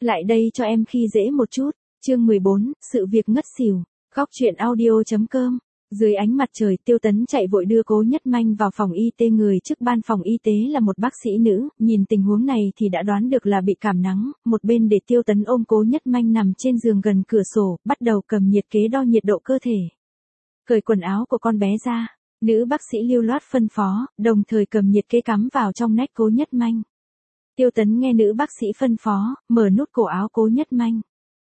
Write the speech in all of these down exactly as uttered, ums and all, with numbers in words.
Lại đây cho em khi dễ một chút. Chương mười bốn, sự việc ngất xỉu. Góc truyện audio.com. Dưới ánh mặt trời, Tiêu Tấn chạy vội đưa Cố Nhất Manh vào phòng y tế. Người trước ban phòng y tế là một bác sĩ nữ, nhìn tình huống này thì đã đoán được là bị cảm nắng, một bên để Tiêu Tấn ôm Cố Nhất Manh nằm trên giường gần cửa sổ, bắt đầu cầm nhiệt kế đo nhiệt độ cơ thể. Cởi quần áo của con bé ra, nữ bác sĩ lưu loát phân phó, đồng thời cầm nhiệt kế cắm vào trong nách Cố Nhất Manh. Tiêu Tấn nghe nữ bác sĩ phân phó, mở nút cổ áo Cố Nhất Manh.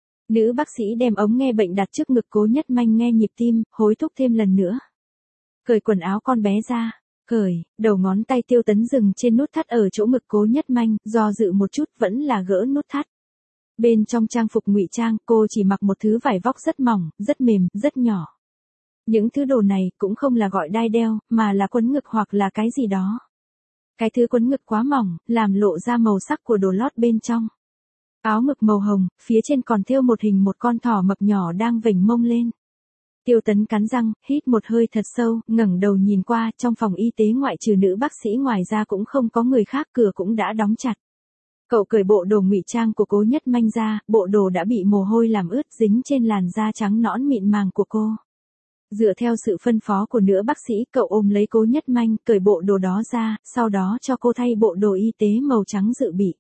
Nữ bác sĩ đem ống nghe bệnh đặt trước ngực Cố Nhất Manh nghe nhịp tim, hối thúc thêm lần nữa. Cởi quần áo con bé ra, cởi, đầu ngón tay Tiêu Tấn dừng trên nút thắt ở chỗ ngực Cố Nhất Manh, do dự một chút vẫn là gỡ nút thắt. Bên trong trang phục ngụy trang, cô chỉ mặc một thứ vải vóc rất mỏng, rất mềm, rất nhỏ. Những thứ đồ này cũng không là gọi đai đeo, mà là quấn ngực hoặc là cái gì đó. Cái thứ quấn ngực quá mỏng, làm lộ ra màu sắc của đồ lót bên trong. Áo ngực màu hồng, phía trên còn thêu một hình một con thỏ mập nhỏ đang vểnh mông lên. Tiêu Tấn cắn răng, hít một hơi thật sâu, ngẩng đầu nhìn qua, trong phòng y tế ngoại trừ nữ bác sĩ ngoài ra cũng không có người khác, cửa cũng đã đóng chặt. Cậu cởi bộ đồ ngụy trang của Cố Nhất Manh ra, bộ đồ đã bị mồ hôi làm ướt dính trên làn da trắng nõn mịn màng của cô. Dựa theo sự phân phó của nữ bác sĩ, cậu ôm lấy Cố Nhất Manh, cởi bộ đồ đó ra, sau đó cho cô thay bộ đồ y tế màu trắng dự bị.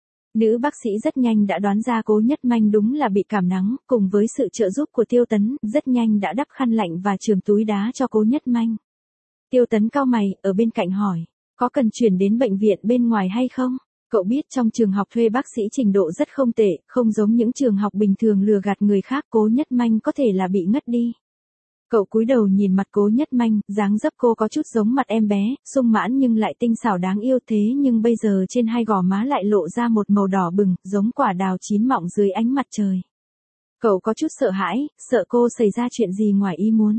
Nữ bác sĩ rất nhanh đã đoán ra Cố Nhất Manh đúng là bị cảm nắng, cùng với sự trợ giúp của Tiêu Tấn, rất nhanh đã đắp khăn lạnh và chườm túi đá cho Cố Nhất Manh. Tiêu Tấn cau mày, ở bên cạnh hỏi, có cần chuyển đến bệnh viện bên ngoài hay không? Cậu biết trong trường học thuê bác sĩ trình độ rất không tệ, không giống những trường học bình thường lừa gạt người khác. Cố Nhất Manh có thể là bị ngất đi. Cậu cúi đầu nhìn mặt Cố Nhất Manh, dáng dấp cô có chút giống mặt em bé, sung mãn nhưng lại tinh xảo đáng yêu, thế nhưng bây giờ trên hai gò má lại lộ ra một màu đỏ bừng, giống quả đào chín mọng dưới ánh mặt trời. Cậu có chút sợ hãi, sợ cô xảy ra chuyện gì ngoài ý muốn.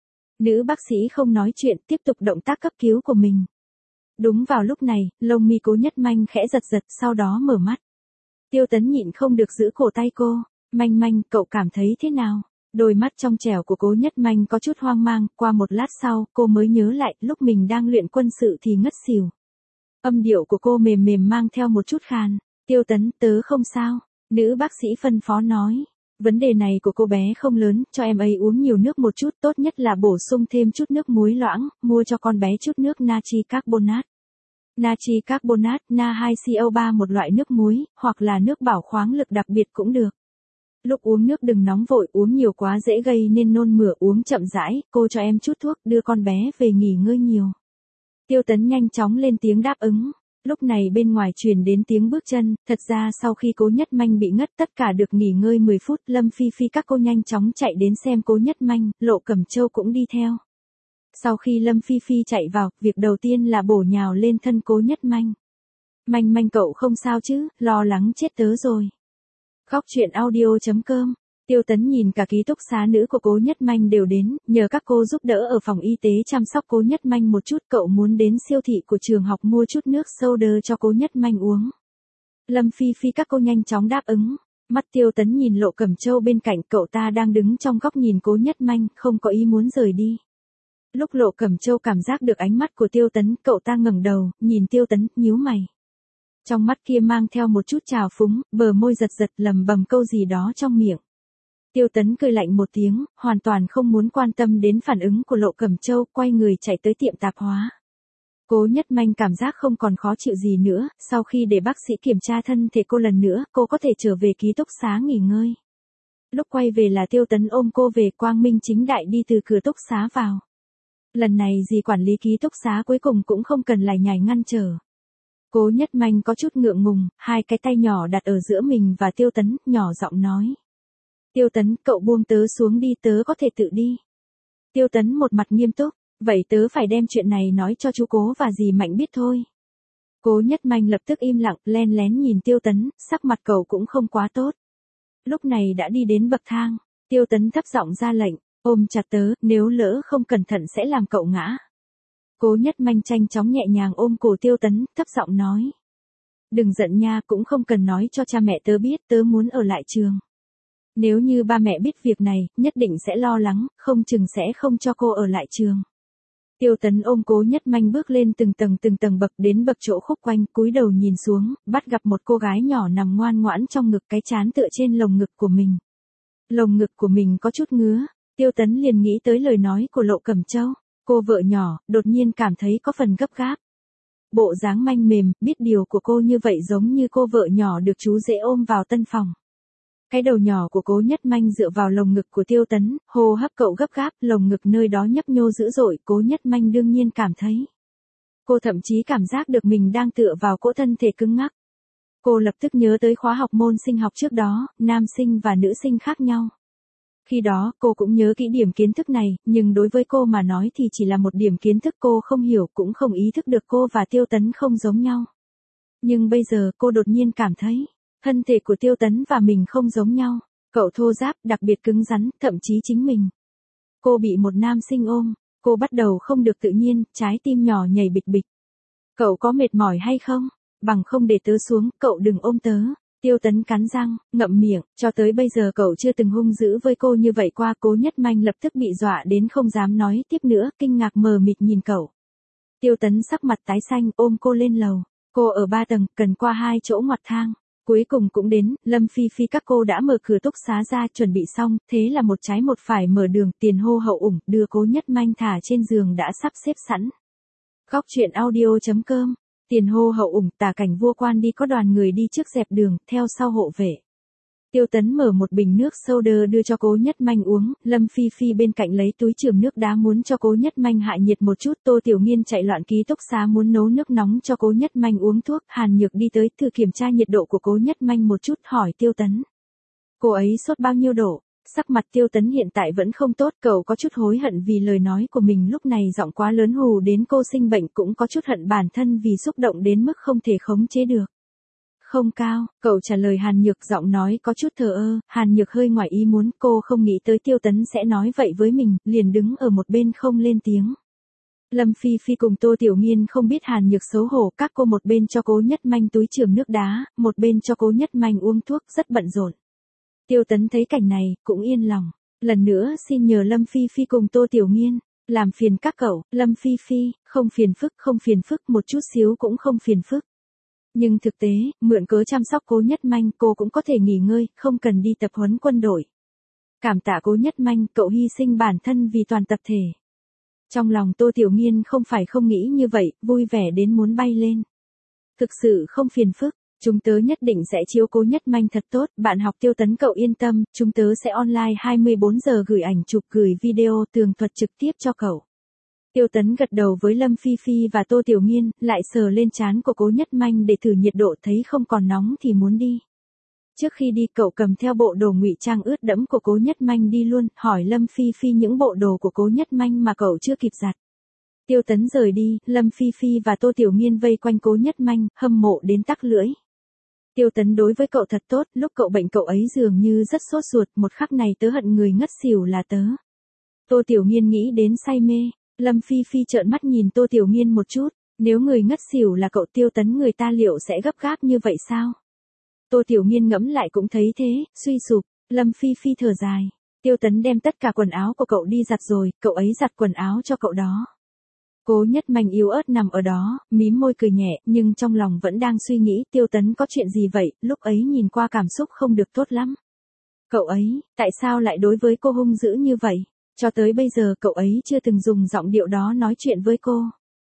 Nữ bác sĩ không nói chuyện, tiếp tục động tác cấp cứu của mình. Đúng vào lúc này, lông mi Cố Nhất Manh khẽ giật giật, sau đó mở mắt. Tiêu Tấn nhịn không được giữ cổ tay cô. Manh Manh, cậu cảm thấy thế nào? Đôi mắt trong trẻo của Cố Nhất Manh có chút hoang mang, qua một lát sau, cô mới nhớ lại, lúc mình đang luyện quân sự thì ngất xỉu. Âm điệu của cô mềm mềm mang theo một chút khàn. Tiêu Tấn, tớ không sao. Nữ bác sĩ phân phó nói. Vấn đề này của cô bé không lớn, cho em ấy uống nhiều nước một chút, tốt nhất là bổ sung thêm chút nước muối loãng, mua cho con bé chút nước natri carbonate. Natri carbonate, Na hai C O ba một loại nước muối, hoặc là nước bảo khoáng lực đặc biệt cũng được. Lúc uống nước đừng nóng vội, uống nhiều quá dễ gây nên nôn mửa, uống chậm rãi, cô cho em chút thuốc, đưa con bé về nghỉ ngơi nhiều. Tiêu Tấn nhanh chóng lên tiếng đáp ứng. Lúc này bên ngoài truyền đến tiếng bước chân, thật ra sau khi Cố Nhất Manh bị ngất tất cả được nghỉ ngơi mười phút, Lâm Phi Phi các cô nhanh chóng chạy đến xem Cố Nhất Manh, Lộ Cẩm Châu cũng đi theo. Sau khi Lâm Phi Phi chạy vào, việc đầu tiên là bổ nhào lên thân Cố Nhất Manh. Manh Manh cậu không sao chứ, lo lắng chết tớ rồi. Góc truyện audio.com. Tiêu Tấn nhìn cả ký túc xá nữ của Cố Nhất Manh đều đến, nhờ các cô giúp đỡ ở phòng y tế chăm sóc Cố Nhất Manh một chút. Cậu muốn đến siêu thị của trường học mua chút nước soda cho Cố Nhất Manh uống. Lâm Phi Phi các cô nhanh chóng đáp ứng. Mắt Tiêu Tấn nhìn Lộ Cẩm Châu bên cạnh, cậu ta đang đứng trong góc nhìn Cố Nhất Manh, không có ý muốn rời đi. Lúc Lộ Cẩm Châu cảm giác được ánh mắt của Tiêu Tấn, cậu ta ngẩng đầu, nhìn Tiêu Tấn, nhíu mày. Trong mắt kia mang theo một chút trào phúng, bờ môi giật giật lầm bầm câu gì đó trong miệng. Tiêu Tấn cười lạnh một tiếng, hoàn toàn không muốn quan tâm đến phản ứng của Lộ Cẩm Châu, quay người chạy tới tiệm tạp hóa. Cố Nhất Manh cảm giác không còn khó chịu gì nữa, sau khi để bác sĩ kiểm tra thân thể cô lần nữa, cô có thể trở về ký túc xá nghỉ ngơi. Lúc quay về là Tiêu Tấn ôm cô về, quang minh chính đại đi từ cửa túc xá vào. Lần này dì quản lý ký túc xá cuối cùng cũng không cần lải nhải ngăn trở. Cố Nhất Manh có chút ngượng ngùng, hai cái tay nhỏ đặt ở giữa mình và Tiêu Tấn, nhỏ giọng nói. Tiêu Tấn, cậu buông tớ xuống đi, tớ có thể tự đi. Tiêu Tấn một mặt nghiêm túc, vậy tớ phải đem chuyện này nói cho chú Cố và dì Mạnh biết thôi. Cố Nhất Manh lập tức im lặng, len lén nhìn Tiêu Tấn, sắc mặt cậu cũng không quá tốt. Lúc này đã đi đến bậc thang, Tiêu Tấn thấp giọng ra lệnh, ôm chặt tớ, nếu lỡ không cẩn thận sẽ làm cậu ngã. Cố Nhất Manh nhanh chóng nhẹ nhàng ôm cổ Tiêu Tấn, thấp giọng nói. Đừng giận nha, cũng không cần nói cho cha mẹ tớ biết, tớ muốn ở lại trường. Nếu như ba mẹ biết việc này, nhất định sẽ lo lắng, không chừng sẽ không cho cô ở lại trường. Tiêu Tấn ôm Cố Nhất Manh bước lên từng tầng từng tầng bậc đến bậc chỗ khúc quanh, cúi đầu nhìn xuống, bắt gặp một cô gái nhỏ nằm ngoan ngoãn trong ngực, cái trán tựa trên lồng ngực của mình. Lồng ngực của mình có chút ngứa, Tiêu Tấn liền nghĩ tới lời nói của Lộ Cẩm Châu, cô vợ nhỏ, đột nhiên cảm thấy có phần gấp gáp. Bộ dáng manh mềm, biết điều của cô như vậy giống như cô vợ nhỏ được chú rể ôm vào tân phòng. Cái đầu nhỏ của Cố Nhất Manh dựa vào lồng ngực của Tiêu Tấn, hô hấp cậu gấp gáp, lồng ngực nơi đó nhấp nhô dữ dội, Cố Nhất Manh đương nhiên cảm thấy. Cô thậm chí cảm giác được mình đang tựa vào cỗ thân thể cứng ngắc. Cô lập tức nhớ tới khóa học môn sinh học trước đó, nam sinh và nữ sinh khác nhau. Khi đó, cô cũng nhớ kỹ điểm kiến thức này, nhưng đối với cô mà nói thì chỉ là một điểm kiến thức cô không hiểu, cũng không ý thức được cô và Tiêu Tấn không giống nhau. Nhưng bây giờ cô đột nhiên cảm thấy, thân thể của Tiêu Tấn và mình không giống nhau, cậu thô ráp, đặc biệt cứng rắn, thậm chí chính mình. Cô bị một nam sinh ôm, cô bắt đầu không được tự nhiên, trái tim nhỏ nhảy bịch bịch. Cậu có mệt mỏi hay không? Bằng không để tớ xuống, cậu đừng ôm tớ. Tiêu Tấn cắn răng, ngậm miệng, cho tới bây giờ cậu chưa từng hung dữ với cô như vậy qua. Cố Nhất Manh lập tức bị dọa đến không dám nói tiếp nữa, kinh ngạc mờ mịt nhìn cậu. Tiêu Tấn sắc mặt tái xanh ôm cô lên lầu, cô ở ba tầng, cần qua hai chỗ ngoặt thang. Cuối cùng cũng đến, Lâm Phi Phi các cô đã mở cửa túc xá ra chuẩn bị xong, thế là một trái một phải mở đường, tiền hô hậu ủng, đưa Cố Nhất Manh thả trên giường đã sắp xếp sẵn. Góc truyện audio.com, tiền hô hậu ủng, tả cảnh vua quan đi có đoàn người đi trước dẹp đường, theo sau hộ vệ. Tiêu Tấn mở một bình nước soda đưa cho Cố Nhất Manh uống, Lâm Phi Phi bên cạnh lấy túi chườm nước đá muốn cho Cố Nhất Manh hạ nhiệt một chút. Tô Tiểu Nghiên chạy loạn ký túc xá muốn nấu nước nóng cho Cố Nhất Manh uống thuốc. Hàn Nhược đi tới thử kiểm tra nhiệt độ của Cố Nhất Manh một chút, hỏi Tiêu Tấn. Cô ấy sốt bao nhiêu độ? Sắc mặt Tiêu Tấn hiện tại vẫn không tốt, cậu có chút hối hận vì lời nói của mình lúc này giọng quá lớn hù đến cô sinh bệnh, cũng có chút hận bản thân vì xúc động đến mức không thể khống chế được. Không cao, cậu trả lời Hàn Nhược, giọng nói có chút thờ ơ. Hàn Nhược hơi ngoài ý muốn, cô không nghĩ tới Tiêu Tấn sẽ nói vậy với mình, liền đứng ở một bên không lên tiếng. Lâm Phi Phi cùng Tô Tiểu Nghiên không biết Hàn Nhược xấu hổ, các cô một bên cho Cố Nhất Manh túi chườm nước đá, một bên cho Cố Nhất Manh uống thuốc, rất bận rộn. Tiêu Tấn thấy cảnh này, cũng yên lòng. Lần nữa xin nhờ Lâm Phi Phi cùng Tô Tiểu Nghiên, làm phiền các cậu. Lâm Phi Phi, không phiền phức, không phiền phức, một chút xíu cũng không phiền phức. Nhưng thực tế, mượn cớ chăm sóc Cố Nhất Manh, cô cũng có thể nghỉ ngơi, không cần đi tập huấn quân đội. Cảm tạ Cố Nhất Manh, cậu hy sinh bản thân vì toàn tập thể. Trong lòng Tô Tiểu Nghiên không phải không nghĩ như vậy, vui vẻ đến muốn bay lên. Thực sự không phiền phức, chúng tớ nhất định sẽ chiếu Cố Nhất Manh thật tốt. Bạn học Tiêu Tấn cậu yên tâm, chúng tớ sẽ online hai mươi bốn giờ gửi ảnh chụp, gửi video tường thuật trực tiếp cho cậu. Tiêu Tấn gật đầu với Lâm Phi Phi và Tô Tiểu Nghiên, lại sờ lên trán của Cố Nhất Manh để thử nhiệt độ, thấy không còn nóng thì muốn đi. Trước khi đi cậu cầm theo bộ đồ ngụy trang ướt đẫm của Cố Nhất Manh đi luôn, hỏi Lâm Phi Phi những bộ đồ của Cố Nhất Manh mà cậu chưa kịp giặt. Tiêu Tấn rời đi, Lâm Phi Phi và Tô Tiểu Nghiên vây quanh Cố Nhất Manh, hâm mộ đến tắc lưỡi. Tiêu Tấn đối với cậu thật tốt, lúc cậu bệnh cậu ấy dường như rất sốt ruột, một khắc này tớ hận người ngất xỉu là tớ. Tô Tiểu Nghiên nghĩ đến say mê. Lâm Phi Phi trợn mắt nhìn Tô Tiểu Nghiên một chút, nếu người ngất xỉu là cậu Tiêu Tấn người ta liệu sẽ gấp gáp như vậy sao? Tô Tiểu Nghiên ngẫm lại cũng thấy thế, suy sụp. Lâm Phi Phi thở dài, Tiêu Tấn đem tất cả quần áo của cậu đi giặt rồi, cậu ấy giặt quần áo cho cậu đó. Cố Nhất Manh yếu ớt nằm ở đó, mím môi cười nhẹ, nhưng trong lòng vẫn đang suy nghĩ Tiêu Tấn có chuyện gì vậy, lúc ấy nhìn qua cảm xúc không được tốt lắm. Cậu ấy, tại sao lại đối với cô hung dữ như vậy? Cho tới bây giờ cậu ấy chưa từng dùng giọng điệu đó nói chuyện với cô.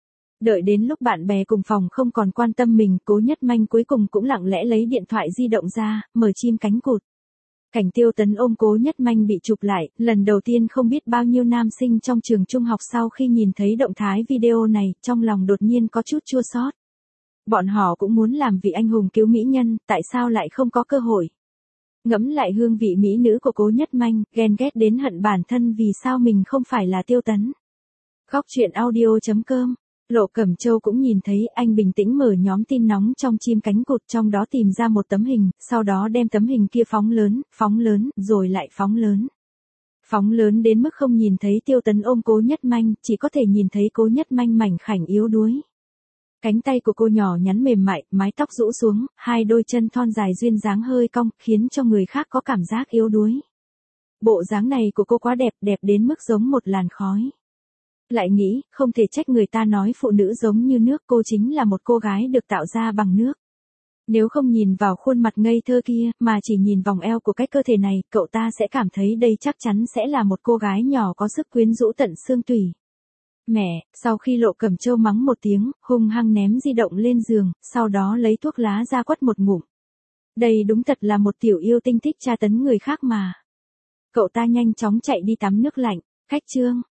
Đợi đến lúc bạn bè cùng phòng không còn quan tâm mình, Cố Nhất Manh cuối cùng cũng lặng lẽ lấy điện thoại di động ra, mở chim cánh cụt. Cảnh Tiêu Tấn ôm Cố Nhất Manh bị chụp lại, lần đầu tiên không biết bao nhiêu nam sinh trong trường trung học sau khi nhìn thấy động thái video này, trong lòng đột nhiên có chút chua xót. Bọn họ cũng muốn làm vị anh hùng cứu mỹ nhân, tại sao lại không có cơ hội? Ngẫm lại hương vị mỹ nữ của Cố Nhất Manh, ghen ghét đến hận bản thân vì sao mình không phải là Tiêu Tấn. Góc truyện audio.com, Lộ Cẩm Châu cũng nhìn thấy, anh bình tĩnh mở nhóm tin nóng trong chim cánh cụt, trong đó tìm ra một tấm hình, sau đó đem tấm hình kia phóng lớn, phóng lớn, rồi lại phóng lớn. Phóng lớn đến mức không nhìn thấy Tiêu Tấn ôm Cố Nhất Manh, chỉ có thể nhìn thấy Cố Nhất Manh mảnh khảnh yếu đuối. Cánh tay của cô nhỏ nhắn mềm mại, mái tóc rũ xuống, hai đôi chân thon dài duyên dáng hơi cong, khiến cho người khác có cảm giác yếu đuối. Bộ dáng này của cô quá đẹp, đẹp đến mức giống một làn khói. Lại nghĩ, không thể trách người ta nói phụ nữ giống như nước, cô chính là một cô gái được tạo ra bằng nước. Nếu không nhìn vào khuôn mặt ngây thơ kia, mà chỉ nhìn vòng eo của cái cơ thể này, cậu ta sẽ cảm thấy đây chắc chắn sẽ là một cô gái nhỏ có sức quyến rũ tận xương tủy. Mẹ, sau khi Lộ Cẩm Châu mắng một tiếng, hung hăng ném di động lên giường, sau đó lấy thuốc lá ra quất một ngụm. Đây đúng thật là một tiểu yêu tinh thích tra tấn người khác mà. Cậu ta nhanh chóng chạy đi tắm nước lạnh. Khách Trương,